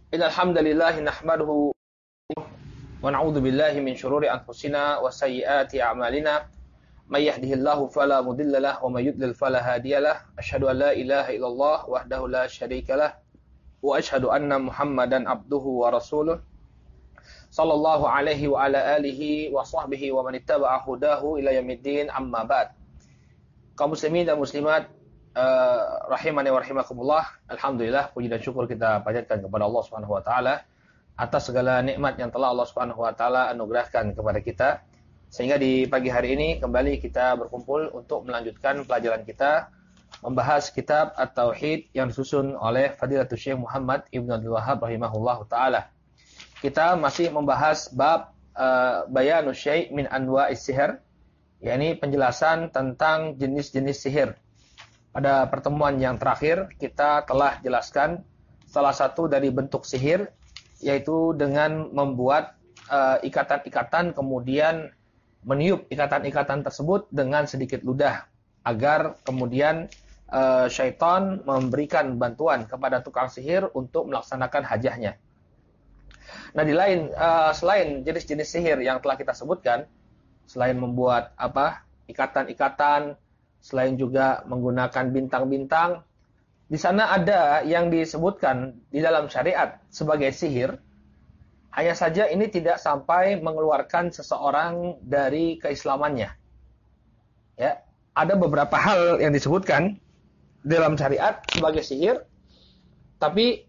Innal hamdalillah nahmaduhu wa na'udzu billahi min shururi anfusina wa sayyiati a'malina. May yahdihillahu fala mudhillalah wa may yudlil fala hadiyalah. Asyhadu an la ilaha illallah wahdahu la syarikalah wa asyhadu anna Muhammadan abduhu wa rasuluh. Sallallahu alaihi wa ala alihi wa sahbihi wa man ittaba'a hudahu ila yaumiddin, amma ba'd. Kaum muslimin dan muslimat rahimani wa rahimakumullah. Alhamdulillah, puji dan syukur kita panjatkan kepada Allah Subhanahu wa taala atas segala nikmat yang telah Allah Subhanahu wa taala anugerahkan kepada kita, sehingga di pagi hari ini kembali kita berkumpul untuk melanjutkan pelajaran kita membahas kitab At-Tauhid yang disusun oleh Fadilatul Syekh Muhammad Ibn Abdul Wahhab rahimahullahu taala. Kita masih membahas bab bayanu syai' min anwa'is sihr, yakni penjelasan tentang jenis-jenis sihir. Pada pertemuan yang terakhir kita telah jelaskan salah satu dari bentuk sihir, yaitu dengan membuat ikatan-ikatan kemudian meniup ikatan-ikatan tersebut dengan sedikit ludah agar kemudian syaitan memberikan bantuan kepada tukang sihir untuk melaksanakan hajahnya. Nah, selain jenis-jenis sihir yang telah kita sebutkan, selain membuat ikatan-ikatan, selain juga menggunakan bintang-bintang, di sana ada yang disebutkan di dalam syariat sebagai sihir. Hanya saja ini tidak sampai mengeluarkan seseorang dari keislamannya. Ya, ada beberapa hal yang disebutkan dalam syariat sebagai sihir, tapi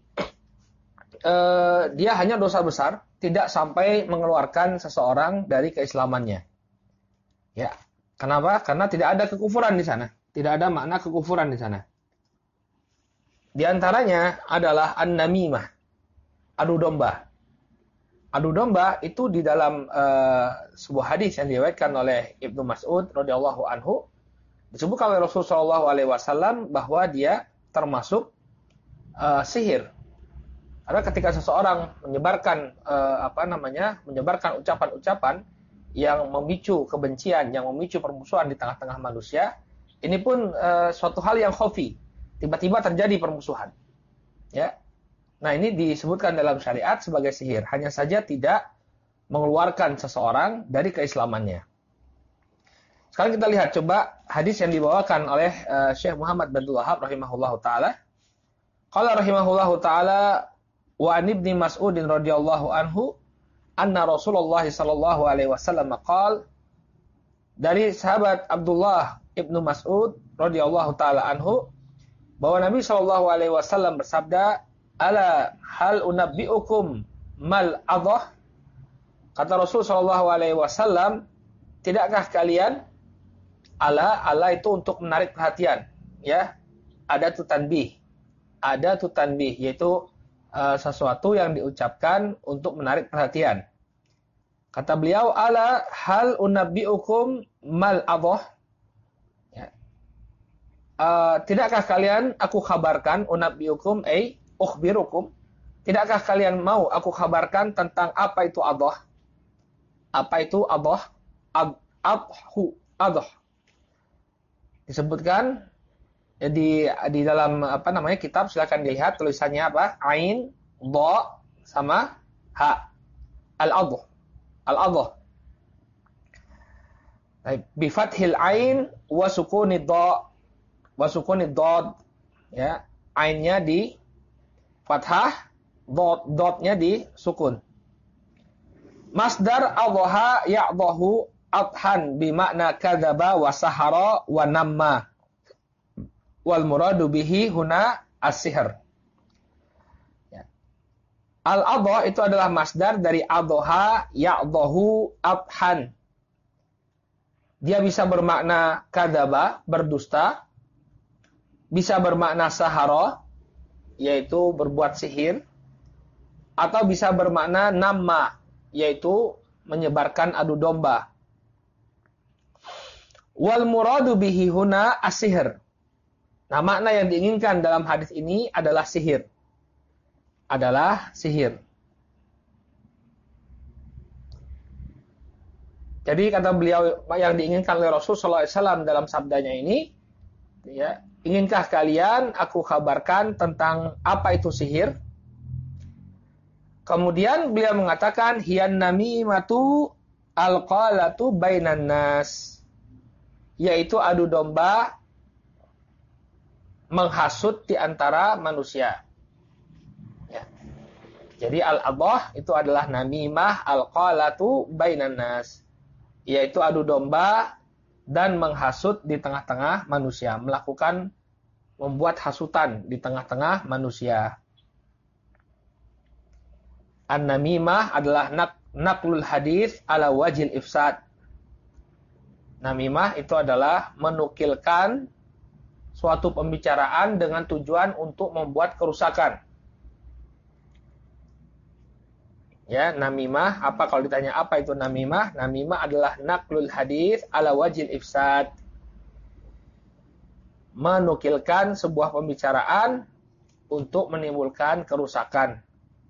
dia hanya dosa besar, tidak sampai mengeluarkan seseorang dari keislamannya. Ya. Kenapa? Karena tidak ada kekufuran di sana. Tidak ada makna kekufuran di sana. Di antaranya adalah an-namimah, adu domba. Adu domba itu di dalam sebuah hadis yang diriwayatkan oleh Ibnu Mas'ud radhiyallahu anhu, disebutkan oleh Rasulullah SAW bahwa dia termasuk sihir. Karena ketika seseorang menyebarkan menyebarkan ucapan-ucapan yang memicu kebencian, yang memicu permusuhan di tengah-tengah manusia, ini pun suatu hal yang khafi. Tiba-tiba terjadi permusuhan. Ya. Nah, ini disebutkan dalam syariat sebagai sihir. Hanya saja tidak mengeluarkan seseorang dari keislamannya. Sekarang kita lihat coba hadis yang dibawakan oleh Syekh Muhammad bin Abdul Wahhab rahimahullahu taala. Qala rahimahullahu taala wa an ibni Mas'udin radhiyallahu anhu anna Rasulullah sallallahu alaihi wasallam qaal, dari sahabat Abdullah ibnu Mas'ud radhiyallahu taala anhu bahwa Nabi sallallahu alaihi wasallam bersabda, ala hal unabbiukum mal adhah. Kata Rasul sallallahu alaihi wasallam, tidakkah kalian, ala itu untuk menarik perhatian, ya, ada tu tanbih, yaitu sesuatu yang diucapkan untuk menarik perhatian. Kata beliau, ala hal unabbiukum mal adhah. Ya. Tidakkah kalian aku kabarkan, unabbiukum ay ukhbirukum, tidakkah kalian mau aku kabarkan tentang apa itu adhah? Apa itu adhah? Adhah. Disebutkan di dalam kitab, silakan dilihat tulisannya apa? Ain, dha sama ha. Al-adhah. Bi fathil ain wa sukunid dha wa sukunid dad. Ya, ainnya di fathah, dotnya di sukun. Masdar adhaha ya'dahu adhan bi makna kadzaba wa sahara wa namma. Wal muradu bihi huna as-sihr. Ya. Al-adha itu adalah masdar dari adha ya'dahu adhan. Dia bisa bermakna kadzaba, berdusta, bisa bermakna sahara, yaitu berbuat sihir, atau bisa bermakna namma, yaitu menyebarkan adu domba. Wal muradu bihi huna as-sihr. Nah, makna yang diinginkan dalam hadis ini adalah sihir. Jadi kata beliau, yang diinginkan oleh Rasulullah SAW dalam sabdanya ini, ya, inginkah kalian aku kabarkan tentang apa itu sihir? Kemudian beliau mengatakan hiyan namimatu alqalatu bainan nas, yaitu adu domba menghasut di antara manusia. Ya. Jadi al-adhah itu adalah namimah alqalatu bainan nas, yaitu adu domba dan menghasut di tengah-tengah manusia, membuat hasutan di tengah-tengah manusia. An-namimah adalah naqlul hadis ala wajil ifsad. Namimah itu adalah menukilkan suatu pembicaraan dengan tujuan untuk membuat kerusakan. Ya, namimah, apa kalau ditanya apa itu namimah? Namimah adalah naqlul hadis ala wajil ifsad. Menukilkan sebuah pembicaraan untuk menimbulkan kerusakan.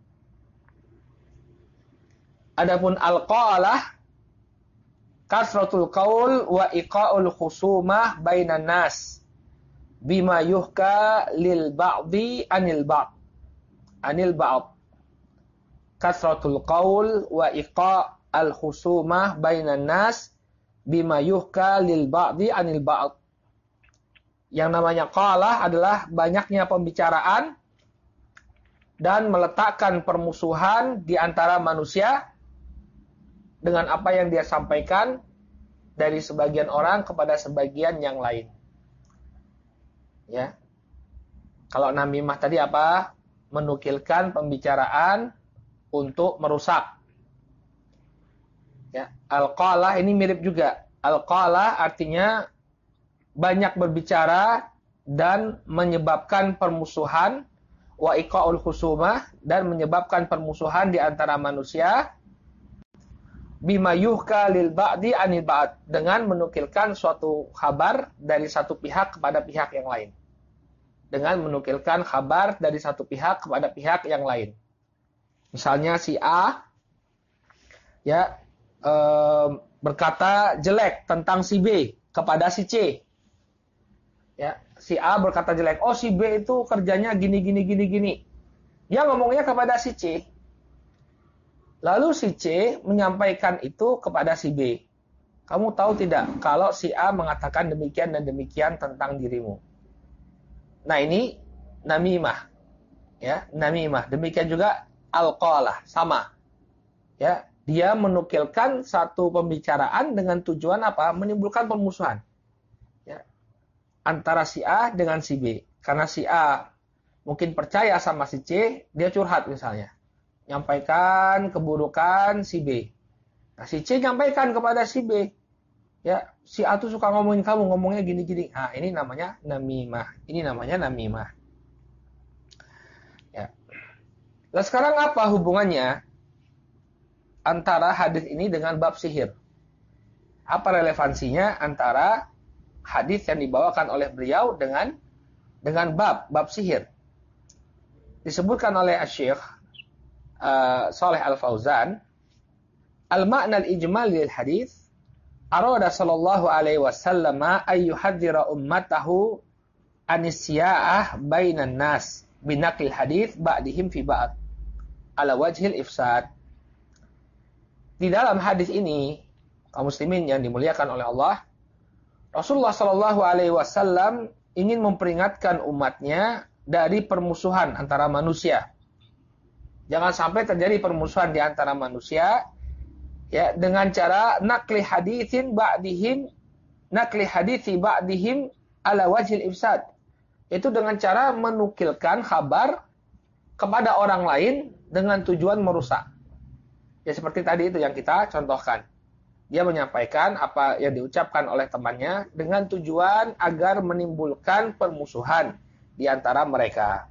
Adapun al-qalah kasratul qaul wa iqa'ul khusumah bainan nas bima yuhka lil ba'di anil ba'd. Kasratul qaul wa iqa'al khusumah bainan nas bima yuhka lil ba'di anil ba'd. Yang namanya qalah adalah banyaknya pembicaraan dan meletakkan permusuhan di antara manusia dengan apa yang dia sampaikan dari sebagian orang kepada sebagian yang lain. Ya. Kalau namimah tadi apa? Menukilkan pembicaraan untuk merusak. Ya, al-qalah ini mirip juga. Al-qalah artinya banyak berbicara dan menyebabkan permusuhan, wa iqa'ul khusumah, dan menyebabkan permusuhan di antara manusia, bima yuhka lil ba'di anil ba'd, dengan menukilkan suatu kabar dari satu pihak kepada pihak yang lain. Dengan menukilkan kabar dari satu pihak kepada pihak yang lain. Misalnya si A ya berkata jelek tentang si B kepada si C. Ya, si A berkata jelek, oh si B itu kerjanya gini. Dia ngomongnya kepada si C. Lalu si C menyampaikan itu kepada si B. Kamu tahu tidak kalau si A mengatakan demikian dan demikian tentang dirimu. Nah, ini namimah. Ya, namimah. Demikian juga al-qalah, sama. Ya, dia menukilkan satu pembicaraan dengan tujuan apa? Menimbulkan permusuhan. Ya. Antara si A dengan si B. Karena si A mungkin percaya sama si C, dia curhat misalnya. Nyampaikan keburukan si B. Nah, si C nyampaikan kepada si B. Ya, si A tuh suka ngomongin kamu, ngomongnya gini. Nah, ini namanya namimah. Ya. Nah, sekarang apa hubungannya antara hadis ini dengan bab sihir? Apa relevansinya antara hadis yang dibawakan oleh beliau dengan bab sihir? Disebutkan oleh Asy-Syaikh Shalih Al-Fauzan, al-ma'na al-ijmal lil hadis arada sallallahu alaihi wasallam ay yuhadzira ummatahu anisya'ah bainan nas binaqil hadis ba'dihim fi ba'd ala wajhil ifsad. Di dalam hadis ini, kaum muslimin yang dimuliakan oleh Allah, Rasulullah sallallahu alaihi wasallam ingin memperingatkan umatnya dari permusuhan antara manusia. Jangan sampai terjadi permusuhan di antara manusia ya dengan cara naqli hadithi ba'dihim ala wajhil ifsad. Itu dengan cara menukilkan kabar kepada orang lain dengan tujuan merusak. Ya seperti tadi itu yang kita contohkan. Dia menyampaikan apa yang diucapkan oleh temannya dengan tujuan agar menimbulkan permusuhan di antara mereka.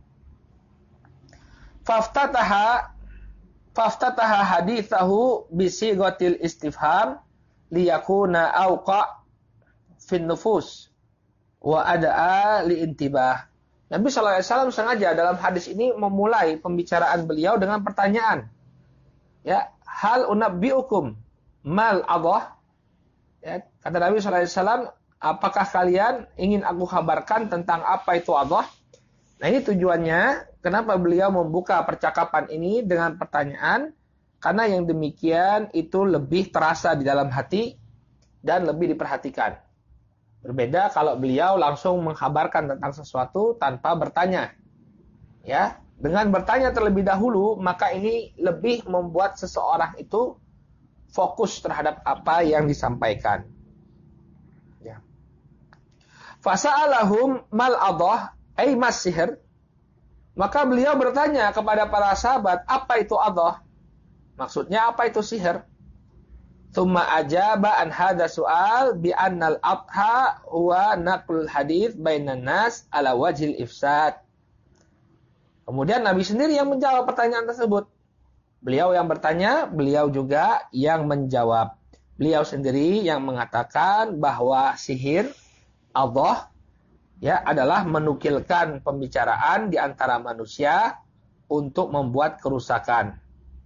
Faftataha hadithahu bisighatil istifham liyakuna awqa' fin nufus wa ada'a liintibah. Nabi sallallahu alaihi wasallam sengaja dalam hadis ini memulai pembicaraan beliau dengan pertanyaan. Ya, hal unabbiukum mal adhah? Ya, kata Nabi sallallahu alaihi wasallam, apakah kalian ingin aku kabarkan tentang apa itu adhah? Nah ini tujuannya, kenapa beliau membuka percakapan ini dengan pertanyaan, karena yang demikian itu lebih terasa di dalam hati dan lebih diperhatikan. Berbeda kalau beliau langsung mengkabarkan tentang sesuatu tanpa bertanya. Ya, dengan bertanya terlebih dahulu, maka ini lebih membuat seseorang itu fokus terhadap apa yang disampaikan. Ya. Fasa'alahum mal adah ay mas sihir. Maka beliau bertanya kepada para sahabat, apa itu adah? Maksudnya apa itu sihir? Tsumma ajaba an hadza su'al bi annal adha huwa naqlul hadits bainan nas ala wajhil ifsad. Kemudian Nabi sendiri yang menjawab pertanyaan tersebut. Beliau yang bertanya, beliau juga yang menjawab. Beliau sendiri yang mengatakan bahwa sihir Allah ya adalah menukilkan pembicaraan di antara manusia untuk membuat kerusakan.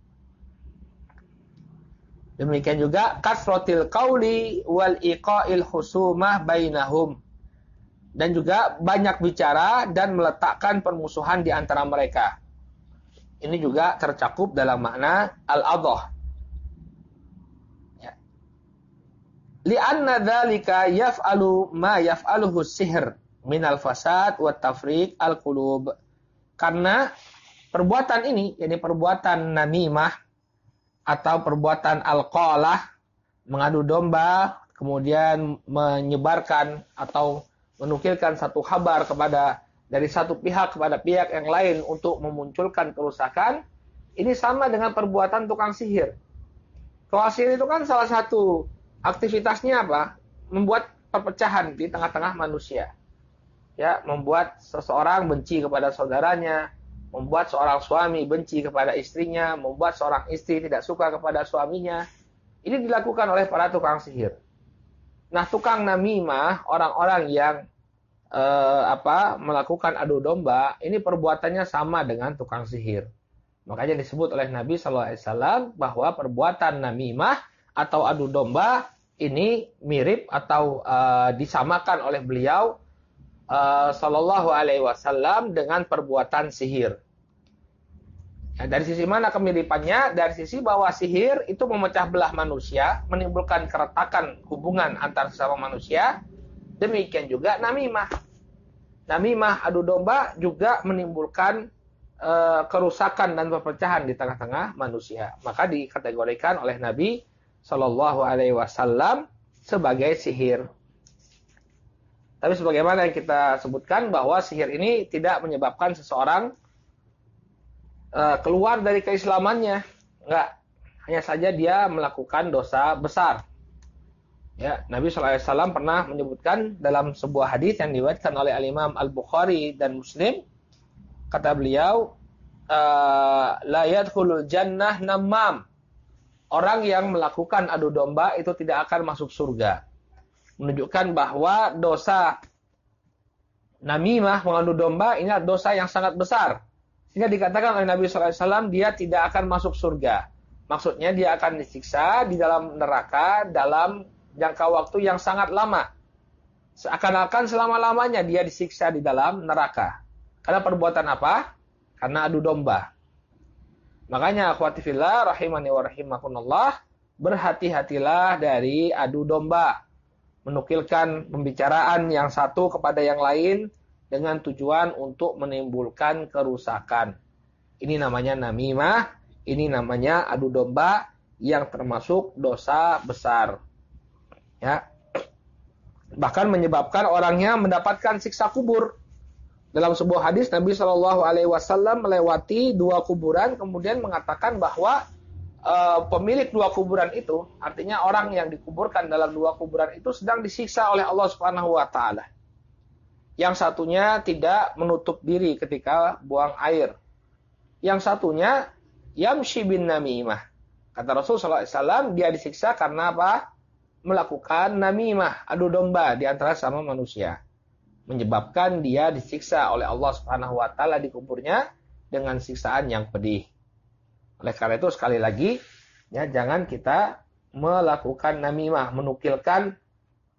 Demikian juga kasratil qauli wal iqa'il khusumah bainahum. Dan juga banyak bicara dan meletakkan permusuhan di antara mereka. Ini juga tercakup dalam makna al-adah. Ya. Li'anna dzalika yaf'alu ma yaf'aluhu sihr minal fasad wa tafriq al-qulub. Karena perbuatan ini, yakni perbuatan namimah atau perbuatan al-qalah, mengadu domba, kemudian menyebarkan atau menukilkan satu kabar dari satu pihak kepada pihak yang lain untuk memunculkan kerusakan, ini sama dengan perbuatan tukang sihir. Tukang sihir itu kan salah satu aktivitasnya apa? Membuat perpecahan di tengah-tengah manusia. Ya, membuat seseorang benci kepada saudaranya, membuat seorang suami benci kepada istrinya, membuat seorang istri tidak suka kepada suaminya. Ini dilakukan oleh para tukang sihir. Nah, tukang namimah, orang-orang yang melakukan adu domba, ini perbuatannya sama dengan tukang sihir. Makanya disebut oleh Nabi SAW bahwa perbuatan namimah atau adu domba ini mirip atau disamakan oleh beliau Sallallahu Alaihi Wasallam dengan perbuatan sihir. Ya, dari sisi mana kemiripannya? Dari sisi bahwa sihir itu memecah belah manusia, menimbulkan keretakan hubungan antar sesama manusia. Demikian juga namimah. Namimah adu domba juga menimbulkan kerusakan dan perpecahan di tengah-tengah manusia. Maka dikategorikan oleh Nabi Shallallahu Alaihi Wasallam sebagai sihir. Tapi sebagaimana yang kita sebutkan bahwa sihir ini tidak menyebabkan seseorang keluar dari keislamannya. Enggak. Hanya saja dia melakukan dosa besar. Ya, Nabi SAW pernah menyebutkan dalam sebuah hadis yang diriwayatkan oleh Al-Imam Al-Bukhari dan Muslim, kata beliau, la yadkhulul jannah namam. Orang yang melakukan adu domba itu tidak akan masuk surga. Menunjukkan bahwa dosa namimah, mengadu domba, ini adalah dosa yang sangat besar. Sehingga dikatakan oleh Nabi SAW, dia tidak akan masuk surga. Maksudnya dia akan disiksa di dalam neraka dalam jangka waktu yang sangat lama. Seakan-akan selama-lamanya dia disiksa di dalam neraka. Karena perbuatan apa? Karena adu domba. Makanya akhwati fillah rahimani wa rahimakumullah, berhati-hatilah dari adu domba. Menukilkan pembicaraan yang satu kepada yang lain dengan tujuan untuk menimbulkan kerusakan. Ini namanya namimah, ini namanya adu domba yang termasuk dosa besar. Ya. Bahkan menyebabkan orangnya mendapatkan siksa kubur. Dalam sebuah hadis Nabi Shallallahu Alaihi Wasallam melewati dua kuburan, kemudian mengatakan bahwa pemilik dua kuburan itu, artinya orang yang dikuburkan dalam dua kuburan itu sedang disiksa oleh Allah Subhanahu Wa Taala. Yang satunya tidak menutup diri ketika buang air. Yang satunya yamshi bin namimah. Kata Rasulullah SAW, dia disiksa karena apa? Melakukan namimah, adu domba di antara sama manusia. Menyebabkan dia disiksa oleh Allah Subhanahu Wa Taala di kuburnya dengan siksaan yang pedih. Oleh karena itu sekali lagi, ya jangan kita melakukan namimah, menukilkan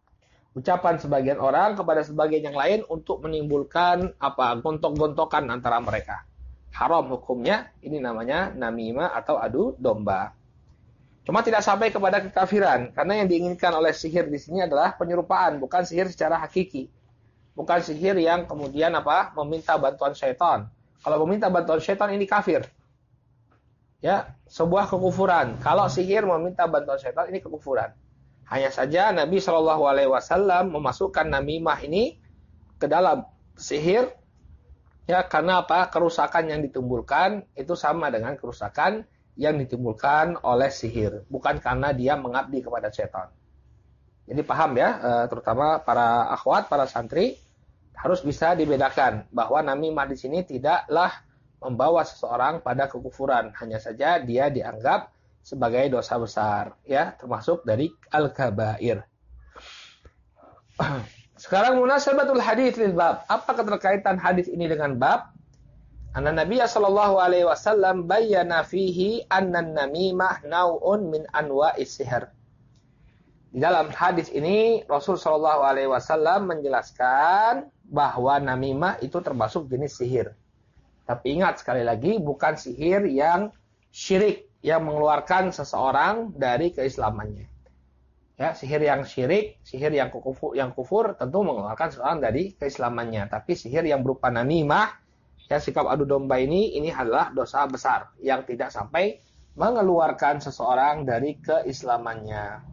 Ucapan sebagian orang kepada sebagian yang lain untuk menimbulkan gontok-gontokan antara mereka. Haram hukumnya, ini namanya namimah atau adu domba. Cuma tidak sampai kepada kekafiran, karena yang diinginkan oleh sihir di sini adalah penyerupaan, bukan sihir secara hakiki. Bukan sihir yang kemudian meminta bantuan syaitan. Kalau meminta bantuan syaitan ini kafir. Ya, sebuah kekufuran. Kalau sihir meminta bantuan syaitan ini kekufuran. Hanya saja Nabi Shallallahu Alaihi Wasallam memasukkan namimah ini ke dalam sihir, ya karena kerusakan yang ditimbulkan itu sama dengan kerusakan yang ditimbulkan oleh sihir, bukan karena dia mengabdi kepada setan. Jadi paham ya, terutama para akhwat, para santri harus bisa dibedakan bahwa namimah di sini tidaklah membawa seseorang pada kekufuran, hanya saja dia dianggap sebagai dosa besar, ya, termasuk dari al-kabair. Sekarang munasabatul hadits lil bab. Apa keterkaitan hadis ini dengan bab? Anna Nabi sallallahu alaihi wasallam bayyana fihi anna namimah nau'un min anwa'is sihr. Di dalam hadis ini Rasul sallallahu alaihi wasallam menjelaskan bahwa namimah itu termasuk jenis sihir. Tapi ingat sekali lagi, bukan sihir yang syirik, yang mengeluarkan seseorang dari keislamannya. Ya, sihir yang syirik, sihir yang kufur tentu mengeluarkan seseorang dari keislamannya. Tapi sihir yang berupa namimah, ya sikap adu domba ini adalah dosa besar yang tidak sampai mengeluarkan seseorang dari keislamannya.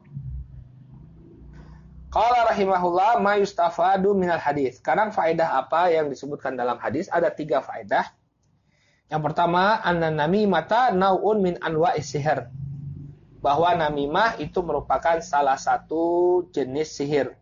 Qala rahimahullah ma yustafadu minal hadis. Sekarang faedah apa yang disebutkan dalam hadis? Ada 3 faedah. Yang pertama, anna namimata nau'un min anwa'is sihr. Bahwa namimah itu merupakan salah satu jenis sihir.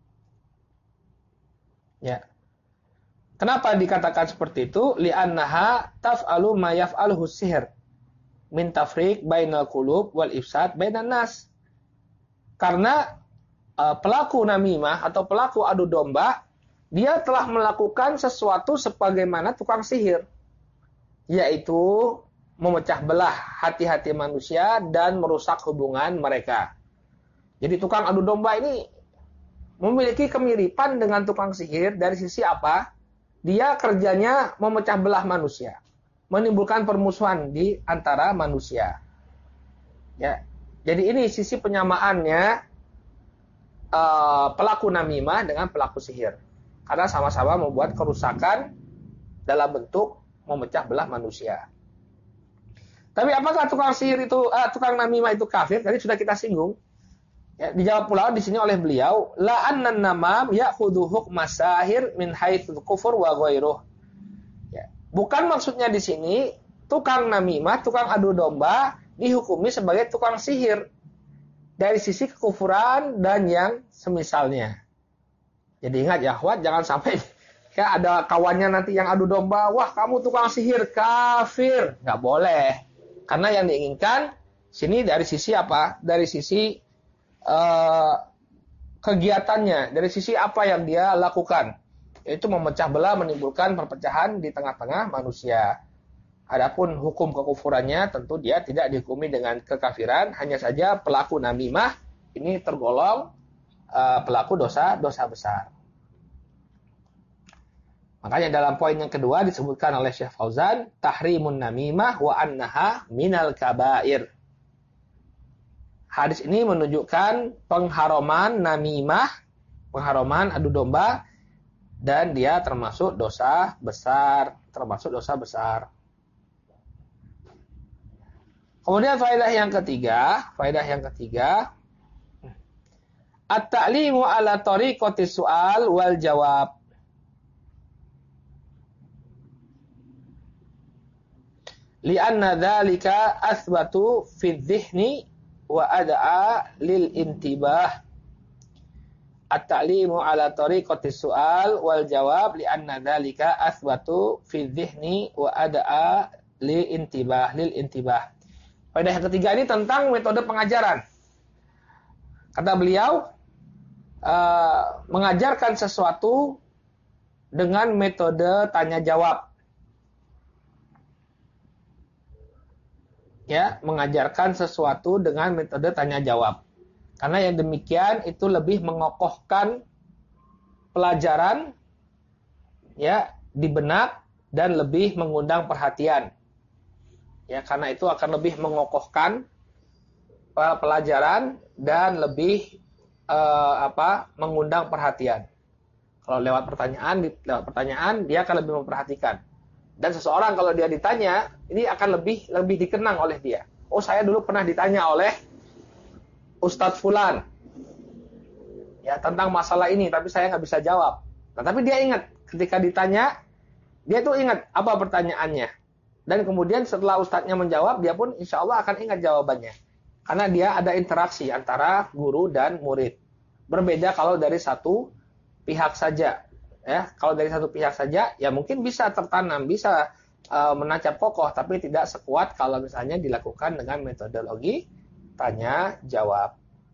Ya. Kenapa dikatakan seperti itu? Li'annaha taf'alu ma yaf'aluhu sihr min tafriq bainal qulub wal ifsad bainan nas. Karena pelaku namimah atau pelaku adu domba, dia telah melakukan sesuatu sebagaimana tukang sihir, yaitu memecah belah hati-hati manusia dan merusak hubungan mereka. Jadi tukang adu domba ini memiliki kemiripan dengan tukang sihir dari sisi apa? Dia kerjanya memecah belah manusia, menimbulkan permusuhan di antara manusia. Ya, jadi ini sisi penyamaannya pelaku namimah dengan pelaku sihir, karena sama-sama membuat kerusakan dalam bentuk memecah belah manusia. Tapi apakah tukang sihir itu, tukang namimah itu kafir? Tadi sudah kita singgung. Ya, dijawab pula di sini oleh beliau, la annan namam ya'khudhu hukma sahir min haitsul kufur wa ghairuh. Ya, bukan maksudnya di sini tukang namimah, tukang adu domba dihukumi sebagai tukang sihir dari sisi kekufuran dan yang semisalnya. Jadi ingat ya, akhwat, jangan sampai ya ada kawannya nanti yang adu domba, wah kamu tukang sihir, kafir. Nggak boleh. Karena yang diinginkan sini dari sisi apa? Dari sisi kegiatannya, dari sisi apa yang dia lakukan. Yaitu memecah belah, menimbulkan perpecahan di tengah-tengah manusia. Adapun hukum kekufurannya tentu dia tidak dihukumi dengan kekafiran, hanya saja pelaku namimah ini tergolong pelaku dosa besar. Makanya dalam poin yang kedua disebutkan oleh Syekh Fauzan, tahrimun namimah wa annaha minal kabair. Hadis ini menunjukkan pengharaman namimah, pengharaman adu domba, dan dia termasuk dosa besar, Kemudian faedah yang ketiga, at-ta'limu ala tariqati su'al wal jawab. Lianna dzalika athbatu fi dhihni wa ad'a lil intibah. At-ta'limu ala tariqati su'al wal jawab lianna dzalika athbatu fi dhihni wa ad'a lil intibah. Faedah yang ketiga ini tentang metode pengajaran. Kata beliau, mengajarkan sesuatu dengan metode tanya jawab. Ya, mengajarkan sesuatu dengan metode tanya jawab. Karena yang demikian itu lebih mengokohkan pelajaran ya di benak dan lebih mengundang perhatian. Ya, karena itu akan lebih mengokohkan pelajaran dan lebih mengundang perhatian. Kalau lewat pertanyaan dia akan lebih memperhatikan. Dan seseorang kalau dia ditanya, ini akan lebih dikenang oleh dia. Oh, saya dulu pernah ditanya oleh Ustadz Fulan ya tentang masalah ini, tapi saya nggak bisa jawab. Nah, tapi dia ingat ketika ditanya, dia tuh ingat apa pertanyaannya. Dan kemudian setelah ustadznya menjawab, dia pun insya Allah akan ingat jawabannya. Karena dia ada interaksi antara guru dan murid. Berbeda kalau dari satu pihak saja. Ya, kalau dari satu pihak saja, ya mungkin bisa tertanam, bisa menancap kokoh, tapi tidak sekuat kalau misalnya dilakukan dengan metodologi tanya jawab.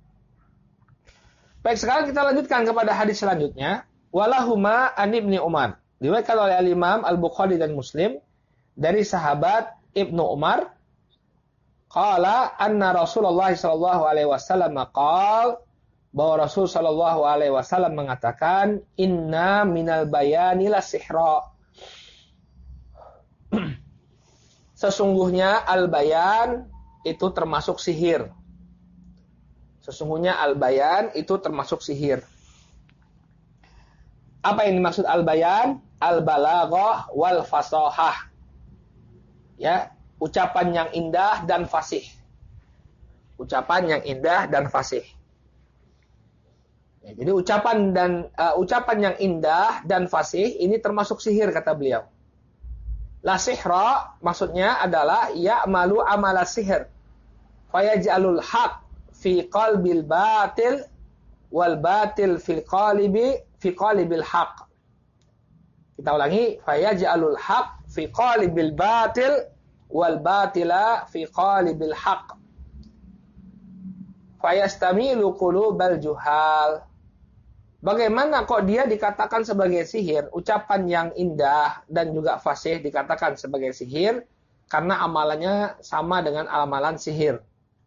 Baik, sekarang kita lanjutkan kepada hadis selanjutnya. Walahuma an Ibni Umar. Diriwayatkan oleh Al-Imam Al-Bukhari dan Muslim dari sahabat Ibnu Umar. Qala anna Rasulullah sallallahu alaihi wasallam qala, bahwa Rasul sallallahu alaihi wasallam mengatakan, inna minal bayani la sihra. Sesungguhnya al-bayan itu termasuk sihir. Sesungguhnya al-bayan itu termasuk sihir. Apa yang dimaksud al-bayan? Al-balaghah wal fasahah. Ya, ucapan yang indah dan fasih. Ucapan yang indah dan fasih. Ya, jadi ucapan yang indah dan fasih ini termasuk sihir kata beliau. La sihra maksudnya adalah ya'malu amala sihir. Fayaj'alul haq fi qalbil batil wal batil fi qalibil haq. Kita ulangi, fayaj'alul haq fi qalibil batil wal batila fi qalibil haq. Fayastamilu qulubal juhal. Bagaimana kok dia dikatakan sebagai sihir? Ucapan yang indah dan juga fasih dikatakan sebagai sihir karena amalannya sama dengan amalan sihir.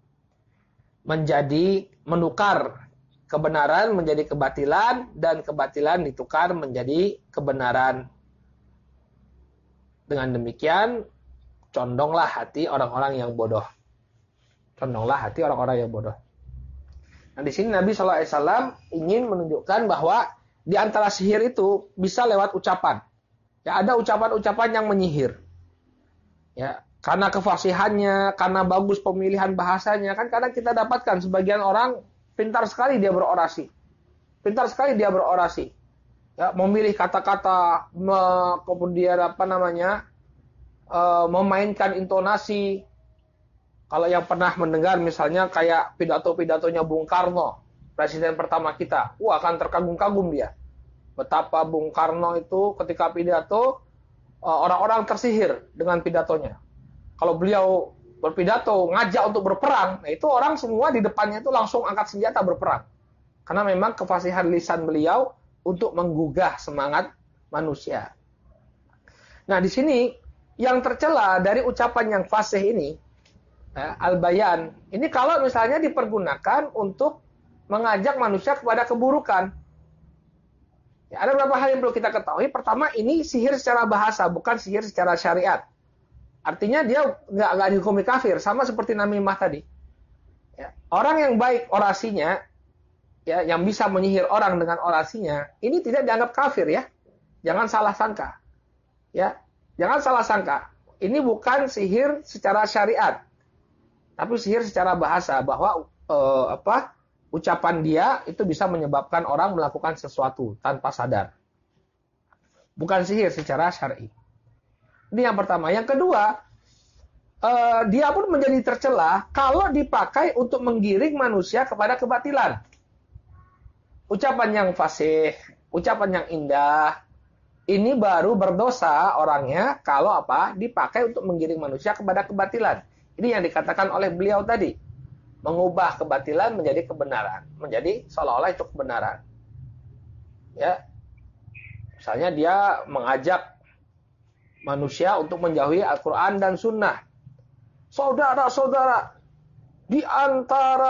Menukar kebenaran menjadi kebatilan dan kebatilan ditukar menjadi kebenaran. Dengan demikian, condonglah hati orang-orang yang bodoh. Condonglah hati orang-orang yang bodoh. Nah, di sini Nabi SAW ingin menunjukkan bahwa di antara sihir itu bisa lewat ucapan. Ya, ada ucapan-ucapan yang menyihir. Ya, karena kefasihannya, karena bagus pemilihan bahasanya, kan kadang kita dapatkan sebagian orang pintar sekali dia berorasi. Pintar sekali dia berorasi. Ya, memilih kata-kata, kemudian memainkan intonasi. Kalau yang pernah mendengar misalnya kayak pidato-pidatonya Bung Karno, presiden pertama kita, akan terkagum-kagum dia. Betapa Bung Karno itu ketika pidato, orang-orang tersihir dengan pidatonya. Kalau beliau berpidato, ngajak untuk berperang, nah itu orang semua di depannya itu langsung angkat senjata berperang. Karena memang kefasihan lisan beliau untuk menggugah semangat manusia. Nah di sini, yang tercela dari ucapan yang fasih ini, al-bayan, ini kalau misalnya dipergunakan untuk mengajak manusia kepada keburukan. Ya, ada beberapa hal yang perlu kita ketahui. Pertama, ini sihir secara bahasa, bukan sihir secara syariat. Artinya dia nggak dihukumi kafir, sama seperti namimah tadi. Ya, orang yang baik orasinya, ya, yang bisa menyihir orang dengan orasinya, ini tidak dianggap kafir ya. Jangan salah sangka. Ya, jangan salah sangka. Ini bukan sihir secara syariat. Tapi sihir secara bahasa, bahwa ucapan dia itu bisa menyebabkan orang melakukan sesuatu tanpa sadar. Bukan sihir secara syar'i. Ini yang pertama. Yang kedua, dia pun menjadi tercela kalau dipakai untuk menggiring manusia kepada kebatilan. Ucapan yang fasih, ucapan yang indah, ini baru berdosa orangnya kalau dipakai untuk menggiring manusia kepada kebatilan. Ini yang dikatakan oleh beliau tadi. Mengubah kebatilan menjadi kebenaran. Menjadi seolah-olah itu kebenaran. Ya. Misalnya dia mengajak manusia untuk menjauhi Al-Quran dan Sunnah. Saudara-saudara, di antara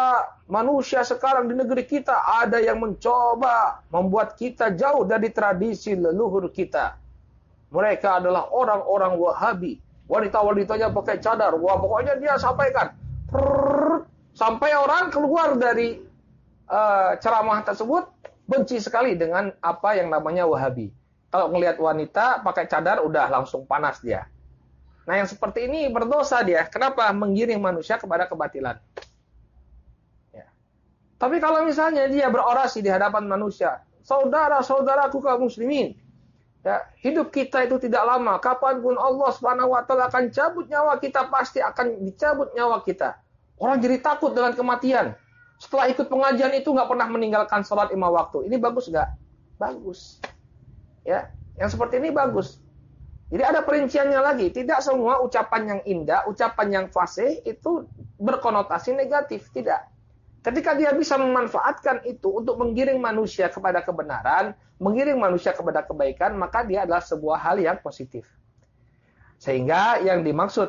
manusia sekarang di negeri kita ada yang mencoba membuat kita jauh dari tradisi leluhur kita. Mereka adalah orang-orang Wahabi. Wanita-wanitanya pakai cadar. Wah, pokoknya dia sampaikan. Sampai orang keluar dari ceramah tersebut benci sekali dengan apa yang namanya Wahabi. Kalau ngelihat wanita pakai cadar, udah langsung panas dia. Nah, yang seperti ini berdosa dia. Kenapa? Menggiring manusia kepada kebatilan. Ya. Tapi kalau misalnya dia berorasi di hadapan manusia, saudara-saudaraku kaum muslimin, ya, hidup kita itu tidak lama. Kapanpun Allah Subhanahu wa taala akan cabut nyawa kita, pasti akan dicabut nyawa kita. Orang jadi takut dengan kematian. Setelah ikut pengajian itu nggak pernah meninggalkan sholat 5 waktu. Ini bagus nggak? Bagus. Ya, yang seperti ini bagus. Jadi ada perinciannya lagi. Tidak semua ucapan yang indah, ucapan yang fasih itu berkonotasi negatif. Tidak. Ketika dia bisa memanfaatkan itu untuk menggiring manusia kepada kebenaran, menggiring manusia kepada kebaikan, maka dia adalah sebuah hal yang positif. Sehingga yang dimaksud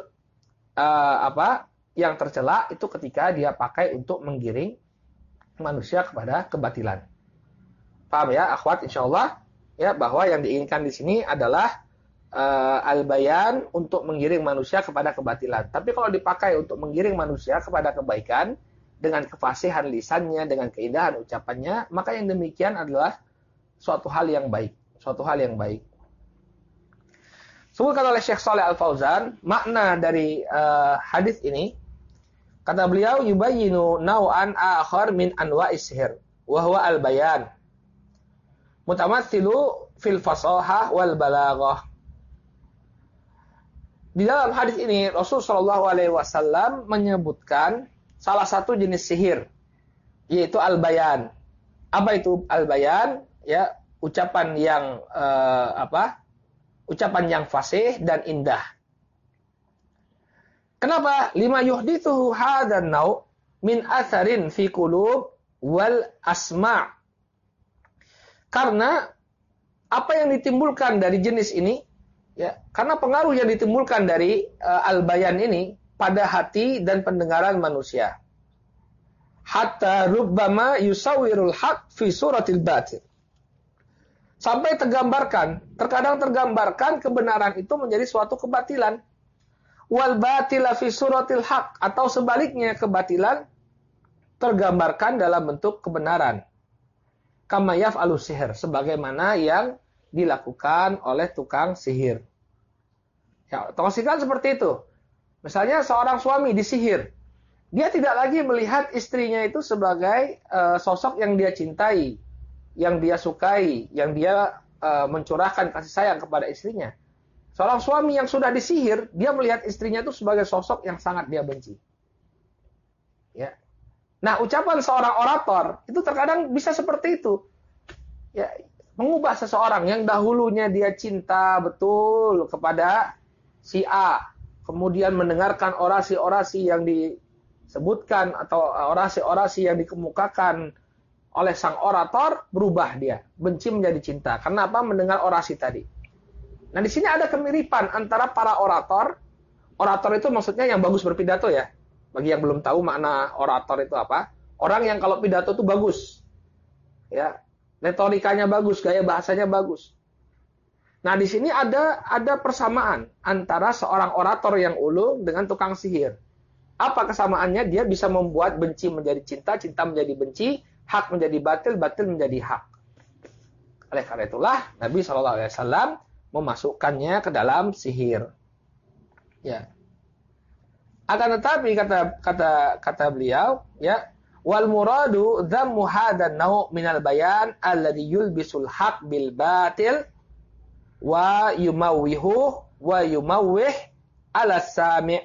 yang tercela itu ketika dia pakai untuk menggiring manusia kepada kebatilan. Paham ya, akhwat, insyaallah ya, bahwa yang diinginkan di sini adalah al-bayan untuk menggiring manusia kepada kebatilan. Tapi kalau dipakai untuk menggiring manusia kepada kebaikan dengan kefasihan lisannya, dengan keindahan ucapannya, maka yang demikian adalah suatu hal yang baik, suatu hal yang baik. Sebutkan oleh Syekh Shalih Al-Fauzan, makna dari hadis ini, kata beliau, yubayyinu naw'an akhar min anwa'is sihr, wa huwa al-bayan. Mutamatsilu fil fasahah wal balaghah. Di dalam hadis ini Rasul Shallallahu alaihi wasallam menyebutkan salah satu jenis sihir, yaitu al-bayan. Apa itu al-bayan? Ya, ucapan yang ucapan yang fasih dan indah. Kenapa? Lima yuhdithu hadzal nau' min atharin fi qulub wal asma'. Karena apa yang ditimbulkan dari jenis ini, ya, karena pengaruh yang ditimbulkan dari al-bayan ini pada hati dan pendengaran manusia. Hatta rubbama yusawwirul haq fi suratil batil. Sampai terkadang tergambarkan kebenaran itu menjadi suatu kebatilan. Wal batila fi suratil haq, atau sebaliknya kebatilan tergambarkan dalam bentuk kebenaran. Kama yaf'alu sihir, sebagaimana yang dilakukan oleh tukang sihir. Ya, tukang sihir kan seperti itu. Misalnya seorang suami disihir, dia tidak lagi melihat istrinya itu sebagai sosok yang dia cintai, yang dia sukai, yang dia mencurahkan kasih sayang kepada istrinya. Seorang suami yang sudah disihir, dia melihat istrinya itu sebagai sosok yang sangat dia benci. Ya. Nah, ucapan seorang orator itu terkadang bisa seperti itu. Ya, mengubah seseorang yang dahulunya dia cinta betul kepada si A, kemudian mendengarkan orasi-orasi yang disebutkan atau orasi-orasi yang dikemukakan oleh sang orator, berubah dia, benci menjadi cinta. Kenapa? Mendengar orasi tadi. Nah, di sini ada kemiripan antara para orator. Orator itu maksudnya yang bagus berpidato ya. Bagi yang belum tahu makna orator itu apa, orang yang kalau pidato itu bagus. Ya, retorikanya bagus, gaya bahasanya bagus. Nah, di sini ada persamaan antara seorang orator yang ulung dengan tukang sihir. Apa kesamaannya? Dia bisa membuat benci menjadi cinta, cinta menjadi benci, hak menjadi batil, batil menjadi hak. Oleh karena itulah Nabi SAW memasukkannya ke dalam sihir. Ya. Akan tetapi kata beliau, ya, wal muradu dzammu hadzal nau' minal bayan alladhi yulbisul haq bil batil wa yumawwihu wa yumawwih ala sami'.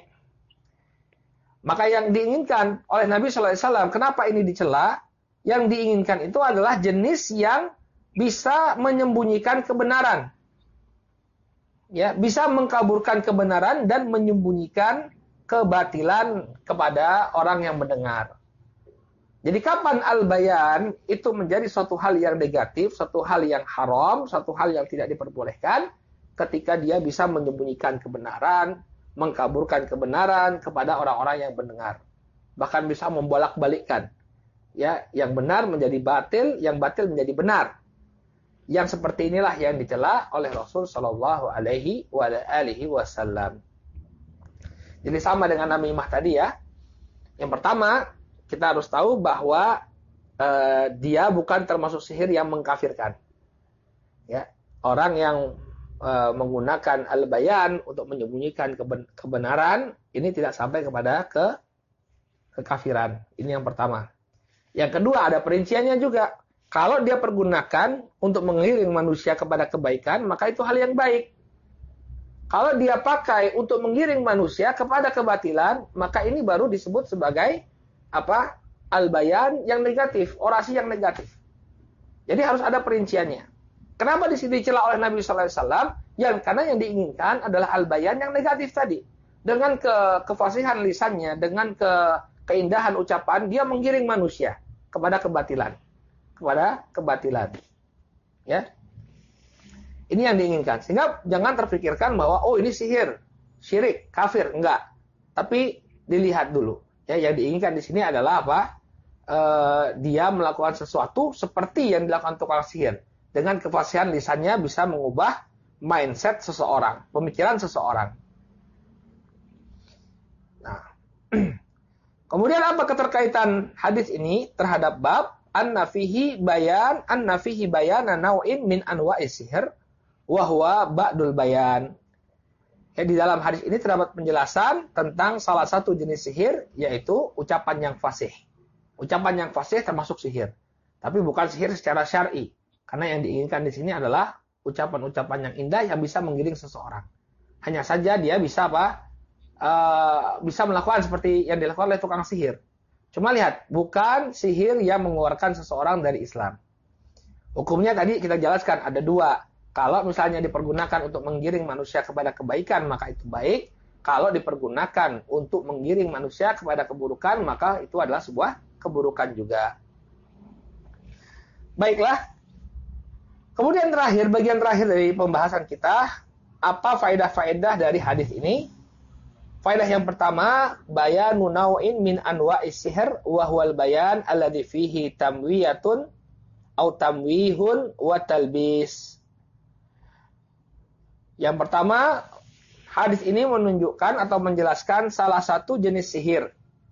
Maka yang diinginkan oleh Nabi sallallahu alaihi wasallam, kenapa ini dicela? Yang diinginkan itu adalah jenis yang bisa menyembunyikan kebenaran. Ya, bisa mengkaburkan kebenaran dan menyembunyikan kebatilan kepada orang yang mendengar. Jadi kapan al-bayan itu menjadi suatu hal yang negatif, suatu hal yang haram, suatu hal yang tidak diperbolehkan, ketika dia bisa menyembunyikan kebenaran, mengkaburkan kebenaran kepada orang-orang yang mendengar. Bahkan bisa membolak-balikkan. Ya, yang benar menjadi batil, yang batil menjadi benar. Yang seperti inilah yang dicela oleh Rasul Shallallahu Alaihi Wasallam. Jadi sama dengan namimah tadi ya. Yang pertama, kita harus tahu bahwa dia bukan termasuk sihir yang mengkafirkan. Ya, orang yang menggunakan al-bayan untuk menyembunyikan kebenaran, ini tidak sampai kepada kekafiran. Ini yang pertama. Yang kedua, ada perinciannya juga. Kalau dia pergunakan untuk mengiring manusia kepada kebaikan, maka itu hal yang baik. Kalau dia pakai untuk mengiring manusia kepada kebatilan, maka ini baru disebut sebagai apa? Al-bayan yang negatif, orasi yang negatif. Jadi harus ada perinciannya. Kenapa di sini dicela oleh Nabi sallallahu alaihi wasallam? Karena yang diinginkan adalah al-bayan yang negatif tadi. Dengan kefasihan lisannya, dengan keindahan ucapan, dia menggiring manusia kepada kebatilan. Ya. Ini yang diinginkan. Sehingga jangan terpikirkan bahwa oh ini sihir, syirik, kafir, enggak. Tapi dilihat dulu. Ya, yang diinginkan di sini adalah apa? Dia melakukan sesuatu seperti yang dilakukan tukang sihir. Dengan kefasihan lisannya bisa mengubah mindset seseorang, pemikiran seseorang. Nah, kemudian apa keterkaitan hadis ini terhadap bab an-nafihi bayana naw'in min anwa'is sihir wa huwa ba'dul bayan. Ya, di dalam hadis ini terdapat penjelasan tentang salah satu jenis sihir, yaitu ucapan yang fasih. Ucapan yang fasih termasuk sihir, tapi bukan sihir secara syar'i. Karena yang diinginkan di sini adalah ucapan-ucapan yang indah yang bisa menggiring seseorang. Hanya saja dia bisa bisa melakukan seperti yang dilakukan oleh tukang sihir. Cuma lihat, bukan sihir yang mengeluarkan seseorang dari Islam. Hukumnya tadi kita jelaskan ada dua. Kalau misalnya dipergunakan untuk menggiring manusia kepada kebaikan, maka itu baik. Kalau dipergunakan untuk menggiring manusia kepada keburukan, maka itu adalah sebuah keburukan juga. Baiklah. Kemudian bagian terakhir dari pembahasan kita, apa faedah-faedah dari hadis ini? Faedah yang pertama, bayanu naw'in min anwa'is sihr wa huwal bayan alladzi fihi tamwiyatun au tamwihun wa talbis. Yang pertama, hadis ini menunjukkan atau menjelaskan salah satu jenis sihir,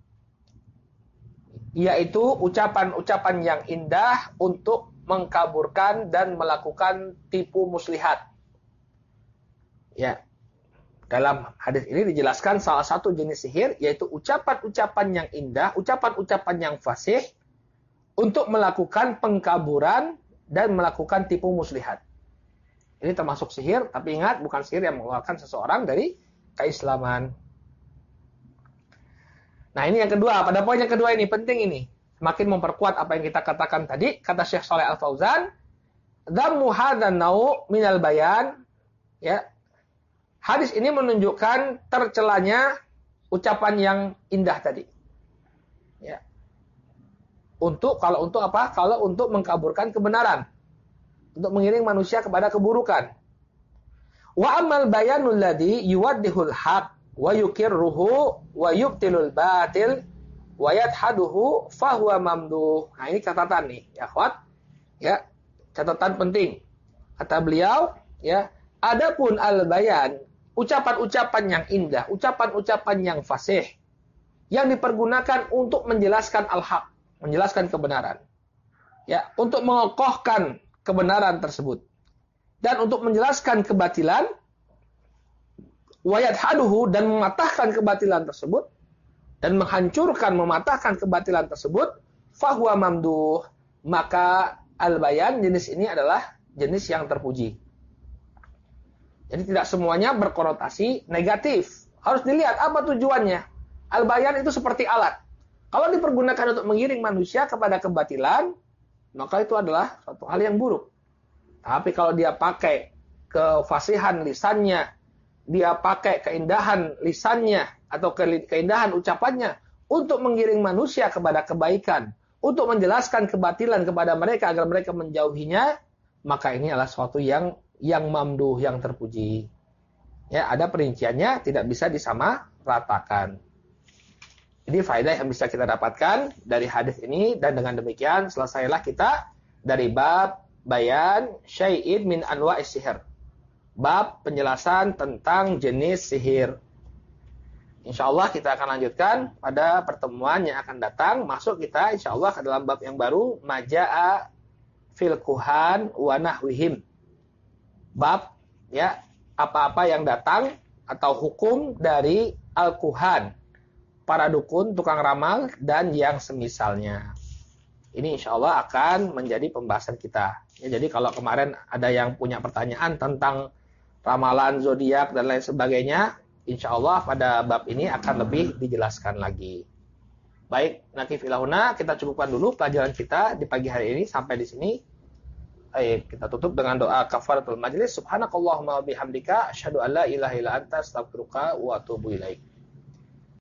yaitu ucapan-ucapan yang indah untuk mengkaburkan dan melakukan tipu muslihat. Ya. Dalam hadis ini dijelaskan salah satu jenis sihir, yaitu ucapan-ucapan yang indah, ucapan-ucapan yang fasih, untuk melakukan pengkaburan dan melakukan tipu muslihat. Ini termasuk sihir, tapi ingat, bukan sihir yang mengeluarkan seseorang dari keislaman. Nah, ini yang kedua. Pada poin yang kedua ini, penting ini. Semakin memperkuat apa yang kita katakan tadi, kata Syekh Shalih Al-Fauzan, dhammu hadzal naw' minal bayan, ya. Hadis ini menunjukkan tercelanya ucapan yang indah tadi. Ya. Kalau untuk mengkaburkan kebenaran. Untuk mengiring manusia kepada keburukan. Wa amal bayanul ladzi yuwaddihul haq wa yukirruhu wa yubtilul batil wa yadhaduhu fahuwa mamduh. Nah, ini catatan nih, ya akhwat. Ya, catatan penting. Kata beliau, ya, adapun al-bayan, ucapan-ucapan yang indah, ucapan-ucapan yang fasih, yang dipergunakan untuk menjelaskan al-haq, menjelaskan kebenaran. Ya, untuk mengokohkan kebenaran tersebut. Dan untuk menjelaskan kebatilan, wayat haduhu, dan mematahkan kebatilan tersebut, dan menghancurkan, mematahkan kebatilan tersebut, fahuwa mamduh, maka al-bayan jenis ini adalah jenis yang terpuji. Jadi tidak semuanya berkonotasi negatif. Harus dilihat apa tujuannya. Al-bayan itu seperti alat. Kalau dipergunakan untuk mengiring manusia kepada kebatilan, maka itu adalah suatu hal yang buruk. Tapi kalau dia pakai kefasihan lisannya, dia pakai keindahan lisannya, atau keindahan ucapannya, untuk mengiring manusia kepada kebaikan, untuk menjelaskan kebatilan kepada mereka agar mereka menjauhinya, maka ini adalah suatu yang mamduh, yang terpuji. Ya, ada perinciannya, tidak bisa disamaratakan. Ini faedah yang bisa kita dapatkan dari hadis ini, dan dengan demikian selesailah kita dari bab bayan syai'in min anwa'is sihir. Bab penjelasan tentang jenis sihir. Insyaallah kita akan lanjutkan pada pertemuan yang akan datang. Masuk kita insyaallah ke dalam bab yang baru, maja'a fil kuhan wa nahwihim. Bab ya, apa-apa yang datang atau hukum dari al-kuhan, para dukun, tukang ramal, dan yang semisalnya. Ini insya Allah akan menjadi pembahasan kita. Ya, jadi kalau kemarin ada yang punya pertanyaan tentang ramalan zodiak dan lain sebagainya, insya Allah pada bab ini akan lebih dijelaskan lagi. Baik, nakif ilahuna, kita cukupkan dulu pelajaran kita di pagi hari ini sampai di sini. Baik, kita tutup dengan doa kafaratul majlis. Subhanakallahumma wa bihamdika asyhadu an la ilaha illa anta astaghfiruka wa atubu ilaik.